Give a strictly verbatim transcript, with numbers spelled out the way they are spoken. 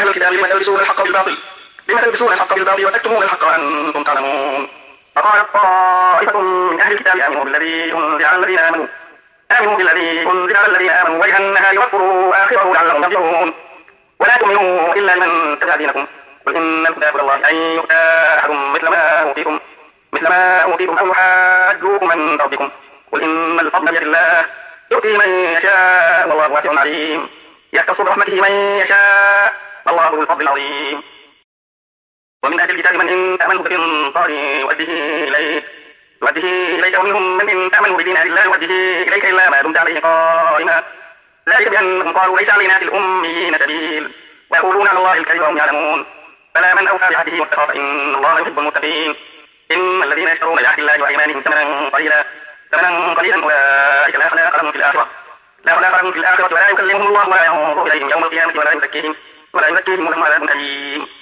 الكتاب لم تلبسون الحق بالباطل لم تلبسون الحق بالباطل وتكتمون الحق وأنتم تعلمون. وقالت طائفة من أهل الكتاب آمنوا بالذي أنزل على الذين آمنوا آمنوا بالذي أنزل على الذين آمنوا وجه النهار واكفروا آخره لعلهم يرجعون. ولا تؤمنوا إلا لمن تبع دينكم قل إن الهدى هدى الله أن يؤتى أحد مثل ما أوتيتم مثل ما أوتيتم أو يحاجوكم عند ربكم قل إن الفضل بيد الله يؤتي من يشاء والله واسع عليم يختص برحمته من يشاء والله ذو الفضل العظيم. ومن أهل الكتاب من إن تأمنه بقنطار يؤديه إليك يؤديه إليك ومنهم من إن تأمنه بدينار لا يؤديه إليك إلا ما دمت عليه قائما ذلك بأنهم قالوا ليس علينا في الأميين سبيل ويقولون على الله الكذب وهم يعلمون. فلا من أوفى بعهده واتقى فإن الله يحب المتقين. إن الذين يشترون بعهد الله وأيمانهم ثمنا قليلا ثمنا قليلا أولئك لا خلاق لهم في الآخرة لا خلاق لهم في الآخرة ولا يكلمهم الله ولا ينظر إليهم يوم القيامة ولا يزكيهم ولا يزكيهم ولهم عذاب أليم.